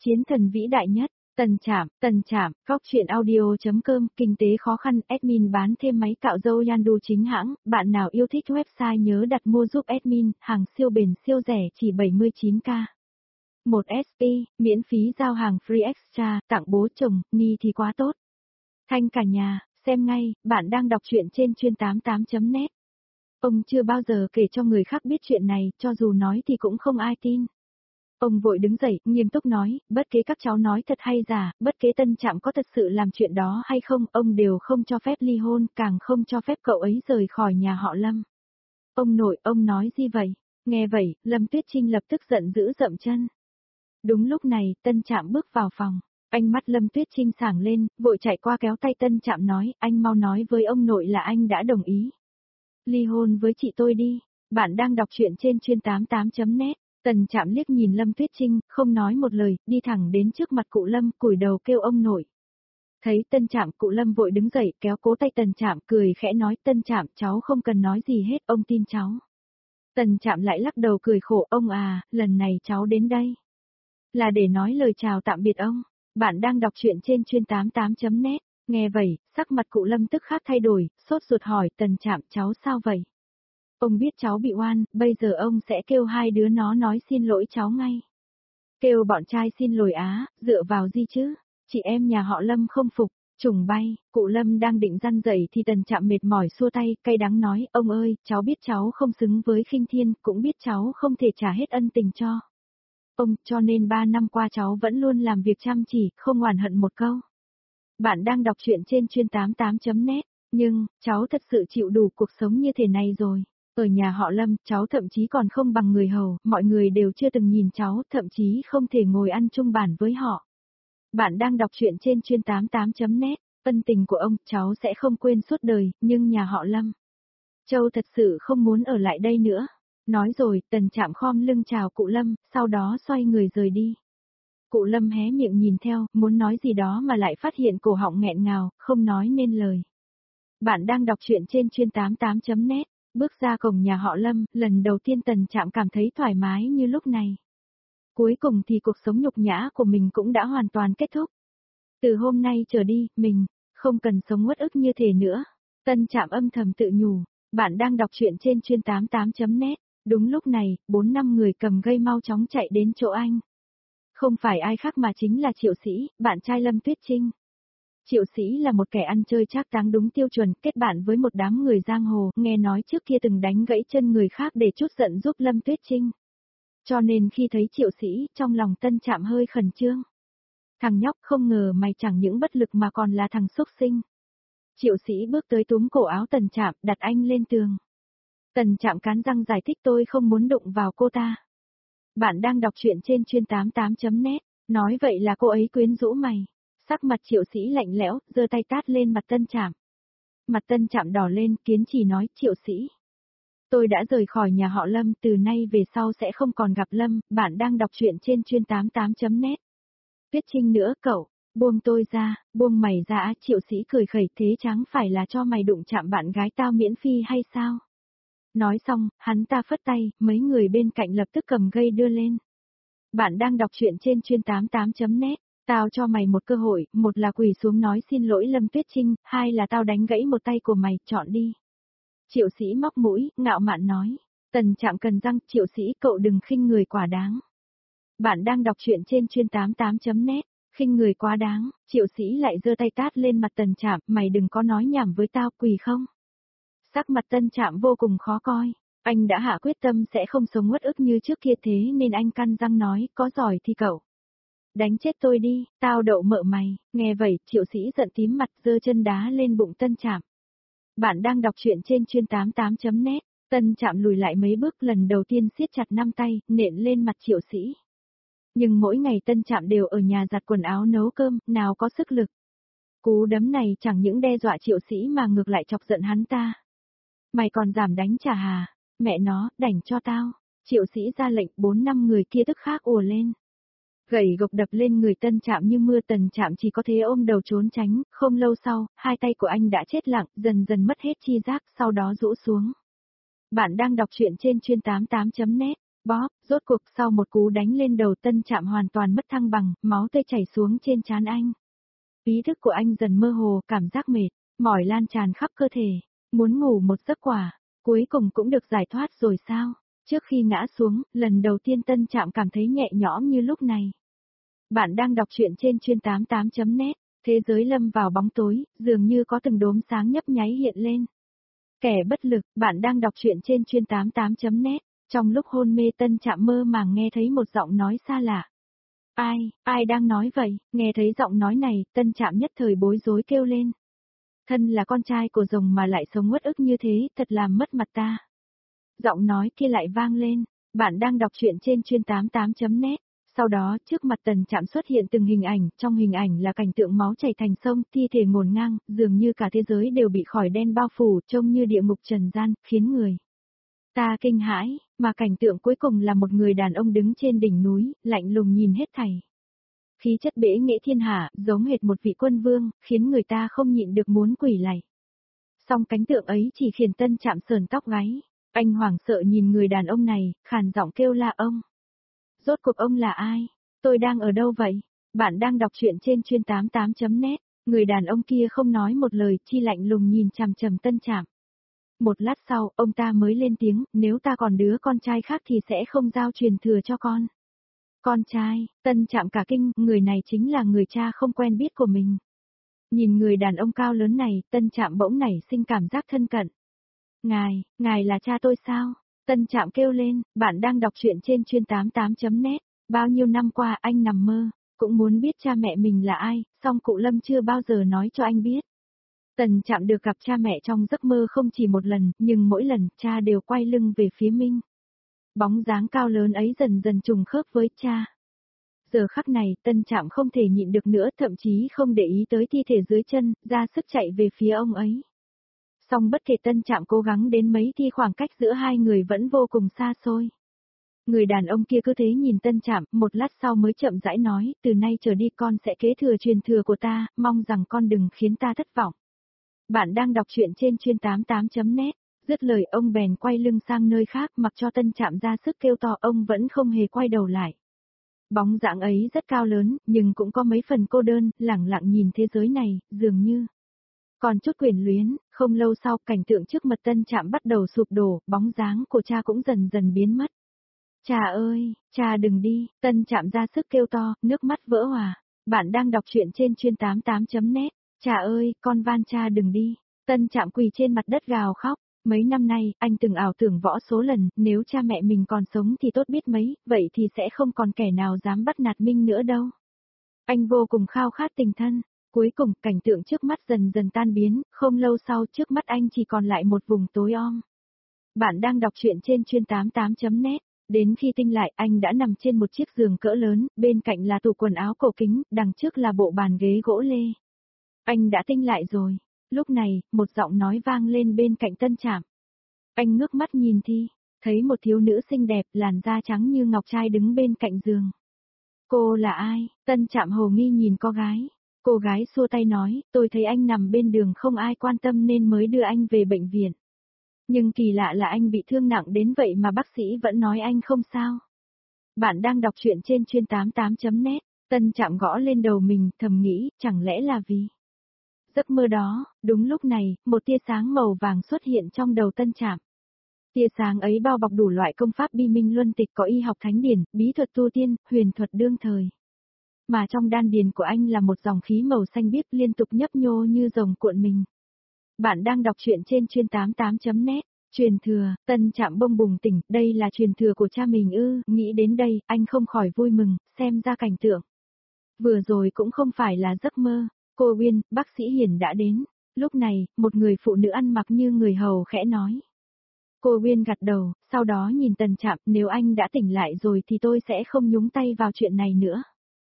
Chiến thần vĩ đại nhất, Tần Trạm, góc truyện audio.com, kinh tế khó khăn, admin bán thêm máy cạo râu Yandu chính hãng, bạn nào yêu thích website nhớ đặt mua giúp admin, hàng siêu bền siêu rẻ chỉ 79k. 1SP, miễn phí giao hàng free extra, tặng bố chồng, ni thì quá tốt. Thanh cả nhà, xem ngay, bạn đang đọc truyện trên chuyên88.net. Ông chưa bao giờ kể cho người khác biết chuyện này, cho dù nói thì cũng không ai tin. Ông vội đứng dậy, nghiêm túc nói, bất kể các cháu nói thật hay giả, bất kể Tân Trạm có thật sự làm chuyện đó hay không, ông đều không cho phép ly hôn, càng không cho phép cậu ấy rời khỏi nhà họ Lâm. Ông nội, ông nói gì vậy? Nghe vậy, Lâm Tuyết Trinh lập tức giận dữ dậm chân. Đúng lúc này, Tân Trạm bước vào phòng. Ánh mắt Lâm Tuyết Trinh sáng lên, vội chạy qua kéo tay Tân Trạm nói, anh mau nói với ông nội là anh đã đồng ý. Ly hôn với chị tôi đi. Bạn đang đọc truyện trên chuyên88.net. Tần Trạm liếc nhìn Lâm Tuyết Trinh, không nói một lời, đi thẳng đến trước mặt cụ Lâm, cúi đầu kêu ông nội. Thấy Tân Trạm, cụ Lâm vội đứng dậy, kéo cố tay Tần Trạm, cười khẽ nói, Tân Trạm, cháu không cần nói gì hết, ông tin cháu. Tần Trạm lại lắc đầu cười khổ, ông à, lần này cháu đến đây là để nói lời chào tạm biệt ông. Bạn đang đọc truyện trên chuyên88.net. Nghe vậy, sắc mặt cụ Lâm tức khắc thay đổi, sốt ruột hỏi, Tần Trạm, cháu sao vậy? Ông biết cháu bị oan, bây giờ ông sẽ kêu hai đứa nó nói xin lỗi cháu ngay. Kêu bọn trai xin lỗi á, dựa vào gì chứ? Chị em nhà họ Lâm không phục, trùng bay, cụ Lâm đang định răn dậy thì Tần Trạm mệt mỏi xua tay, cay đắng nói, ông ơi, cháu biết cháu không xứng với Khinh Thiên, cũng biết cháu không thể trả hết ân tình cho ông, cho nên 3 năm qua cháu vẫn luôn làm việc chăm chỉ, không oán hận một câu. Bạn đang đọc truyện trên chuyên88.net, nhưng, cháu thật sự chịu đủ cuộc sống như thế này rồi. Ở nhà họ Lâm, cháu thậm chí còn không bằng người hầu, mọi người đều chưa từng nhìn cháu, thậm chí không thể ngồi ăn chung bàn với họ. Bạn đang đọc truyện trên chuyên88.net, ân tình của ông, cháu sẽ không quên suốt đời, nhưng nhà họ Lâm. Châu thật sự không muốn ở lại đây nữa. Nói rồi, Tần Trạm khom lưng chào cụ Lâm, sau đó xoay người rời đi. Cụ Lâm hé miệng nhìn theo, muốn nói gì đó mà lại phát hiện cổ họng nghẹn ngào, không nói nên lời. Bạn đang đọc truyện trên chuyên88.net. Bước ra cổng nhà họ Lâm, lần đầu tiên Tần Trạm cảm thấy thoải mái như lúc này. Cuối cùng thì cuộc sống nhục nhã của mình cũng đã hoàn toàn kết thúc. Từ hôm nay trở đi, mình không cần sống uất ức như thế nữa. Tân Trạm âm thầm tự nhủ. Bạn đang đọc truyện trên chuyên88.net. Đúng lúc này, 4-5 người cầm gây mau chóng chạy đến chỗ anh. Không phải ai khác mà chính là Triệu Sĩ, bạn trai Lâm Tuyết Trinh. Triệu Sĩ là một kẻ ăn chơi trác táng đúng tiêu chuẩn, kết bạn với một đám người giang hồ, nghe nói trước kia từng đánh gãy chân người khác để trút giận giúp Lâm Tuyết Trinh. Cho nên khi thấy Triệu Sĩ, trong lòng Tân Trạm hơi khẩn trương. Thằng nhóc không ngờ mày chẳng những bất lực mà còn là thằng xúc sinh. Triệu Sĩ bước tới túm cổ áo Tần Trạm, đặt anh lên tường. Tần Trạm cắn răng giải thích, tôi không muốn đụng vào cô ta. Bạn đang đọc truyện trên chuyên88.net, nói vậy là cô ấy quyến rũ mày. Sắc mặt Triệu Sĩ lạnh lẽo, giơ tay tát lên mặt Tân Trạm. Mặt Tân Trạm đỏ lên, Kiến Trì nói, Triệu Sĩ. Tôi đã rời khỏi nhà họ Lâm, từ nay về sau sẽ không còn gặp Lâm, bạn đang đọc truyện trên chuyên88.net. Tuyết Trinh nữa cậu, buông tôi ra, buông mày ra. Triệu Sĩ cười khẩy, thế chẳng phải là cho mày đụng chạm bạn gái tao miễn phí hay sao? Nói xong, hắn ta phất tay, mấy người bên cạnh lập tức cầm gây đưa lên. Bạn đang đọc truyện trên chuyên88.net. Tao cho mày một cơ hội, một là quỳ xuống nói xin lỗi Lâm Tuyết Trinh, hai là tao đánh gãy một tay của mày, chọn đi. Triệu Sĩ móc mũi, ngạo mạn nói. Tần Trạm cần răng, Triệu Sĩ cậu đừng khinh người quá đáng. Bạn đang đọc truyện trên chuyên88.net, khinh người quá đáng, Triệu Sĩ lại giơ tay tát lên mặt Tần Trạm, mày đừng có nói nhảm với tao, quỳ không. Sắc mặt Tân Trạm vô cùng khó coi, anh đã hạ quyết tâm sẽ không sống uất ức như trước kia, thế nên anh căn răng nói, có giỏi thì cậu đánh chết tôi đi, tao đậu mợ mày. Nghe vậy, Triệu Sĩ giận tím mặt, giơ chân đá lên bụng Tân Trạm. Bạn đang đọc truyện trên chuyên88.net, Tân Trạm lùi lại mấy bước, lần đầu tiên siết chặt 5 tay, nện lên mặt Triệu Sĩ. Nhưng mỗi ngày Tân Trạm đều ở nhà giặt quần áo nấu cơm, nào có sức lực. Cú đấm này chẳng những đe dọa Triệu Sĩ mà ngược lại chọc giận hắn ta. Mày còn dám đánh trả hà? Mẹ nó, đảnh cho tao. Triệu Sĩ ra lệnh, 4-5 người kia tức khắc ùa lên. Gậy gộc đập lên người Tân Trạm như mưa, Tần Trạm chỉ có thế ôm đầu trốn tránh, không lâu sau, hai tay của anh đã chết lặng, dần dần mất hết chi giác, sau đó rũ xuống. Bạn đang đọc truyện trên chuyên88.net, Bóp, rốt cuộc sau một cú đánh lên đầu Tân Trạm hoàn toàn mất thăng bằng, máu tươi chảy xuống trên trán anh. Ý thức của anh dần mơ hồ, cảm giác mệt, mỏi lan tràn khắp cơ thể, muốn ngủ một giấc quả, cuối cùng cũng được giải thoát rồi sao? Trước khi ngã xuống, lần đầu tiên Tân Trạm cảm thấy nhẹ nhõm như lúc này. Bạn đang đọc truyện trên chuyên88.net, thế giới lâm vào bóng tối, dường như có từng đốm sáng nhấp nháy hiện lên. Kẻ bất lực, bạn đang đọc truyện trên chuyên88.net, trong lúc hôn mê Tân Trạm mơ màng nghe thấy một giọng nói xa lạ. Ai đang nói vậy? Nghe thấy giọng nói này, Tân Trạm nhất thời bối rối kêu lên. Thân là con trai của rồng mà lại sống uất ức như thế, thật làm mất mặt ta. Giọng nói kia lại vang lên, bạn đang đọc truyện trên chuyên88.net. Sau đó, trước mặt Tân Trạm xuất hiện từng hình ảnh, trong hình ảnh là cảnh tượng máu chảy thành sông, thi thể ngổn ngang, dường như cả thế giới đều bị khói đen bao phủ, trông như địa ngục trần gian, khiến người ta kinh hãi, mà cảnh tượng cuối cùng là một người đàn ông đứng trên đỉnh núi, lạnh lùng nhìn hết thảy. Khí chất bẽ nghệ thiên hạ, giống hệt một vị quân vương, khiến người ta không nhịn được muốn quỳ lạy. Song cảnh tượng ấy chỉ khiến Tân Trạm sờn tóc gáy. Anh hoảng sợ nhìn người đàn ông này, khàn giọng kêu la ông. Rốt cuộc ông là ai? Tôi đang ở đâu vậy? Bạn đang đọc truyện trên chuyên88.net, người đàn ông kia không nói một lời, chỉ lạnh lùng nhìn chằm chằm Tân Trạm. Một lát sau, ông ta mới lên tiếng, nếu ta còn đứa con trai khác thì sẽ không giao truyền thừa cho con. Con trai, Tân Trạm cả kinh, người này chính là người cha không quen biết của mình. Nhìn người đàn ông cao lớn này, Tân Trạm bỗng nảy sinh cảm giác thân cận. Ngài là cha tôi sao? Tân Trạm kêu lên, bạn đang đọc truyện trên chuyên88.net, bao nhiêu năm qua anh nằm mơ, cũng muốn biết cha mẹ mình là ai, song cụ Lâm chưa bao giờ nói cho anh biết. Tân Trạm được gặp cha mẹ trong giấc mơ không chỉ một lần, nhưng mỗi lần cha đều quay lưng về phía mình. Bóng dáng cao lớn ấy dần dần trùng khớp với cha. Giờ khắc này, Tân Trạm không thể nhịn được nữa, thậm chí không để ý tới thi thể dưới chân, ra sức chạy về phía ông ấy. Song bất kể Tân Trạm cố gắng đến mấy thì khoảng cách giữa hai người vẫn vô cùng xa xôi. Người đàn ông kia cứ thế nhìn Tân Trạm, một lát sau mới chậm rãi nói, từ nay trở đi con sẽ kế thừa truyền thừa của ta, mong rằng con đừng khiến ta thất vọng. Bạn đang đọc truyện trên chuyên88.net, dứt lời ông bèn quay lưng sang nơi khác mặc cho Tân Trạm ra sức kêu to, ông vẫn không hề quay đầu lại. Bóng dáng ấy rất cao lớn, nhưng cũng có mấy phần cô đơn, lẳng lặng nhìn thế giới này, dường như còn chút quyền luyến. Không lâu sau, cảnh tượng trước mặt Tân Trạm bắt đầu sụp đổ, bóng dáng của cha cũng dần dần biến mất. Cha ơi, cha đừng đi, Tân Trạm ra sức kêu to, nước mắt vỡ òa. Bạn đang đọc truyện trên chuyên88.net, cha ơi, con van cha đừng đi. Tân Trạm quỳ trên mặt đất gào khóc. Mấy năm nay, anh từng ảo tưởng võ số lần, nếu cha mẹ mình còn sống thì tốt biết mấy, vậy thì sẽ không còn kẻ nào dám bắt nạt mình nữa đâu. Anh vô cùng khao khát tình thân. Cuối cùng, cảnh tượng trước mắt dần dần tan biến, không lâu sau trước mắt anh chỉ còn lại một vùng tối om. Bạn đang đọc truyện trên chuyên88.net, đến khi tinh lại anh đã nằm trên một chiếc giường cỡ lớn, bên cạnh là tủ quần áo cổ kính, đằng trước là bộ bàn ghế gỗ lê. Anh đã tinh lại rồi. Lúc này, một giọng nói vang lên bên cạnh Tân Trạm. Anh ngước mắt nhìn thì, thấy một thiếu nữ xinh đẹp, làn da trắng như ngọc trai đứng bên cạnh giường. Cô là ai? Tân Trạm hồ nghi nhìn cô gái. Cô gái xua tay nói, tôi thấy anh nằm bên đường không ai quan tâm nên mới đưa anh về bệnh viện. Nhưng kỳ lạ là anh bị thương nặng đến vậy mà bác sĩ vẫn nói anh không sao. Bạn đang đọc truyện trên chuyên88.net, Tân Trạm gõ lên đầu mình, thầm nghĩ, chẳng lẽ là vì giấc mơ đó. Đúng lúc này, một tia sáng màu vàng xuất hiện trong đầu Tân Trạm. Tia sáng ấy bao bọc đủ loại công pháp bi minh luân tịch, có y học thánh điển, bí thuật tu tiên, huyền thuật đương thời. Mà trong đan điền của anh là một dòng khí màu xanh biếc liên tục nhấp nhô như rồng cuộn mình. Bạn đang đọc truyện trên chuyên88.net, truyền thừa. Tân Trạm bông bùng tỉnh, đây là truyền thừa của cha mình ư? Nghĩ đến đây, anh không khỏi vui mừng, xem ra cảnh tượng vừa rồi cũng không phải là giấc mơ. Cô Uyên, bác sĩ Hiền đã đến. Lúc này, một người phụ nữ ăn mặc như người hầu khẽ nói. Cô Uyên gật đầu, sau đó nhìn Tân Trạm, nếu anh đã tỉnh lại rồi thì tôi sẽ không nhúng tay vào chuyện này nữa.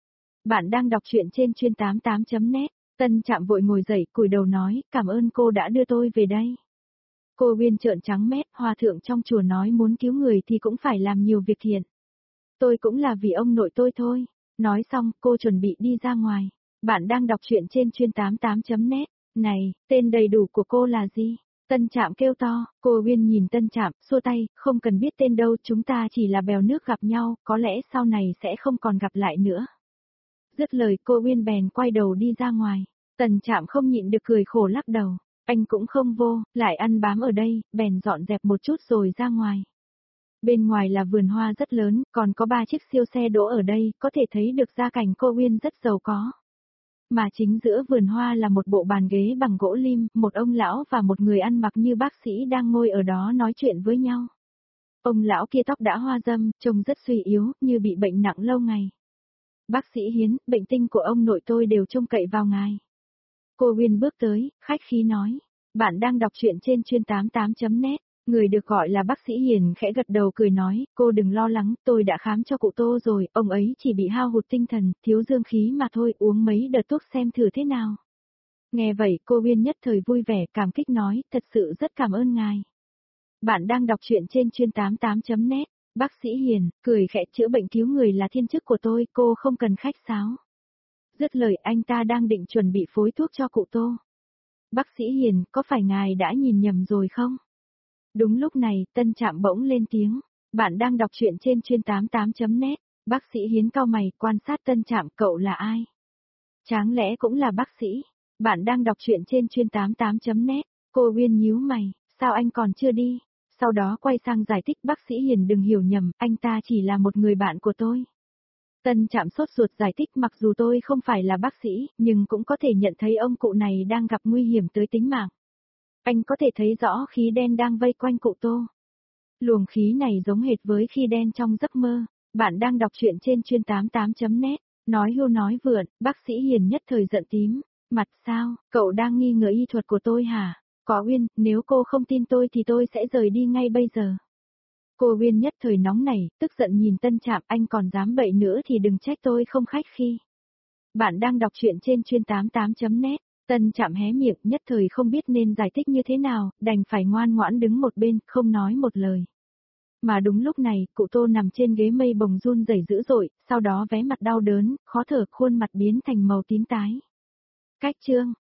Bạn đang đọc truyện trên chuyên88.net, Tân Trạm vội ngồi dậy, cúi đầu nói, cảm ơn cô đã đưa tôi về đây. Cô Uyên trợn trắng mét, hòa thượng trong chùa nói muốn cứu người thì cũng phải làm nhiều việc thiện. Tôi cũng là vì ông nội tôi thôi. Nói xong, cô chuẩn bị đi ra ngoài. Bạn đang đọc truyện trên chuyên88.net, này, tên đầy đủ của cô là gì? Tân Trạm kêu to, cô Uyên nhìn Tân Trạm, xua tay, không cần biết tên đâu, chúng ta chỉ là bèo nước gặp nhau, có lẽ sau này sẽ không còn gặp lại nữa. Dứt lời cô Uyên bèn quay đầu đi ra ngoài. Tân Trạm không nhịn được cười khổ lắc đầu, anh cũng không vô, lại ăn bám ở đây, bèn dọn dẹp một chút rồi ra ngoài. Bên ngoài là vườn hoa rất lớn, còn có 3 chiếc siêu xe đỗ ở đây, có thể thấy được gia cảnh cô Uyên rất giàu có. Mà chính giữa vườn hoa là một bộ bàn ghế bằng gỗ lim, một ông lão và một người ăn mặc như bác sĩ đang ngồi ở đó nói chuyện với nhau. Ông lão kia tóc đã hoa râm, trông rất suy yếu, như bị bệnh nặng lâu ngày. Bác sĩ Hiến, bệnh tinh của ông nội tôi đều trông cậy vào ngài. Cô Uyên bước tới, khách khí nói. Bạn đang đọc truyện trên chuyên88.net. Người được gọi là bác sĩ Hiền khẽ gật đầu cười nói, cô đừng lo lắng, tôi đã khám cho cụ Tô rồi, ông ấy chỉ bị hao hụt tinh thần, thiếu dương khí mà thôi, uống mấy đợt thuốc xem thử thế nào. Nghe vậy cô Uyên nhất thời vui vẻ, cảm kích nói, thật sự rất cảm ơn ngài. Bạn đang đọc truyện trên chuyên88.net. Bác sĩ Hiền, cười khẽ, chữa bệnh cứu người là thiên chức của tôi, cô không cần khách sáo. Dứt lời anh ta đang định chuẩn bị phối thuốc cho cụ Tô. Bác sĩ Hiền, có phải ngài đã nhìn nhầm rồi không? Đúng lúc này, Tân Trạm bỗng lên tiếng. Bạn đang đọc truyện trên chuyên88.net. Bác sĩ Hiến cau mày, quan sát Tân Trạm, cậu là ai? Chẳng lẽ cũng là bác sĩ? Bạn đang đọc truyện trên chuyên88.net. Cô Uyên nhíu mày, sao anh còn chưa đi? Sau đó quay sang giải thích, bác sĩ Hiền đừng hiểu nhầm, anh ta chỉ là một người bạn của tôi. Tân Trạm sốt ruột giải thích, mặc dù tôi không phải là bác sĩ, nhưng cũng có thể nhận thấy ông cụ này đang gặp nguy hiểm tới tính mạng. Anh có thể thấy rõ khí đen đang vây quanh cụ Tô. Luồng khí này giống hệt với khí đen trong giấc mơ. Bạn đang đọc truyện trên chuyên88.net. Nói hưu nói vượn, bác sĩ Hiền nhất thời giận tím. Mặt sao, cậu đang nghi ngờ y thuật của tôi hả? Có Uyên, nếu cô không tin tôi thì tôi sẽ rời đi ngay bây giờ. Cô Uyên nhất thời nóng nảy, tức giận nhìn Tân Trạm, anh còn dám bậy nữa thì đừng trách tôi không khách khi. Bạn đang đọc truyện trên chuyên88.net. Tân Trạm hé miệng, nhất thời không biết nên giải thích như thế nào, đành phải ngoan ngoãn đứng một bên, không nói một lời. Mà đúng lúc này, cụ Tô nằm trên ghế mây bồng run rẩy dữ dội, sau đó vé mặt đau đớn, khó thở, khuôn mặt biến thành màu tím tái. Cách chương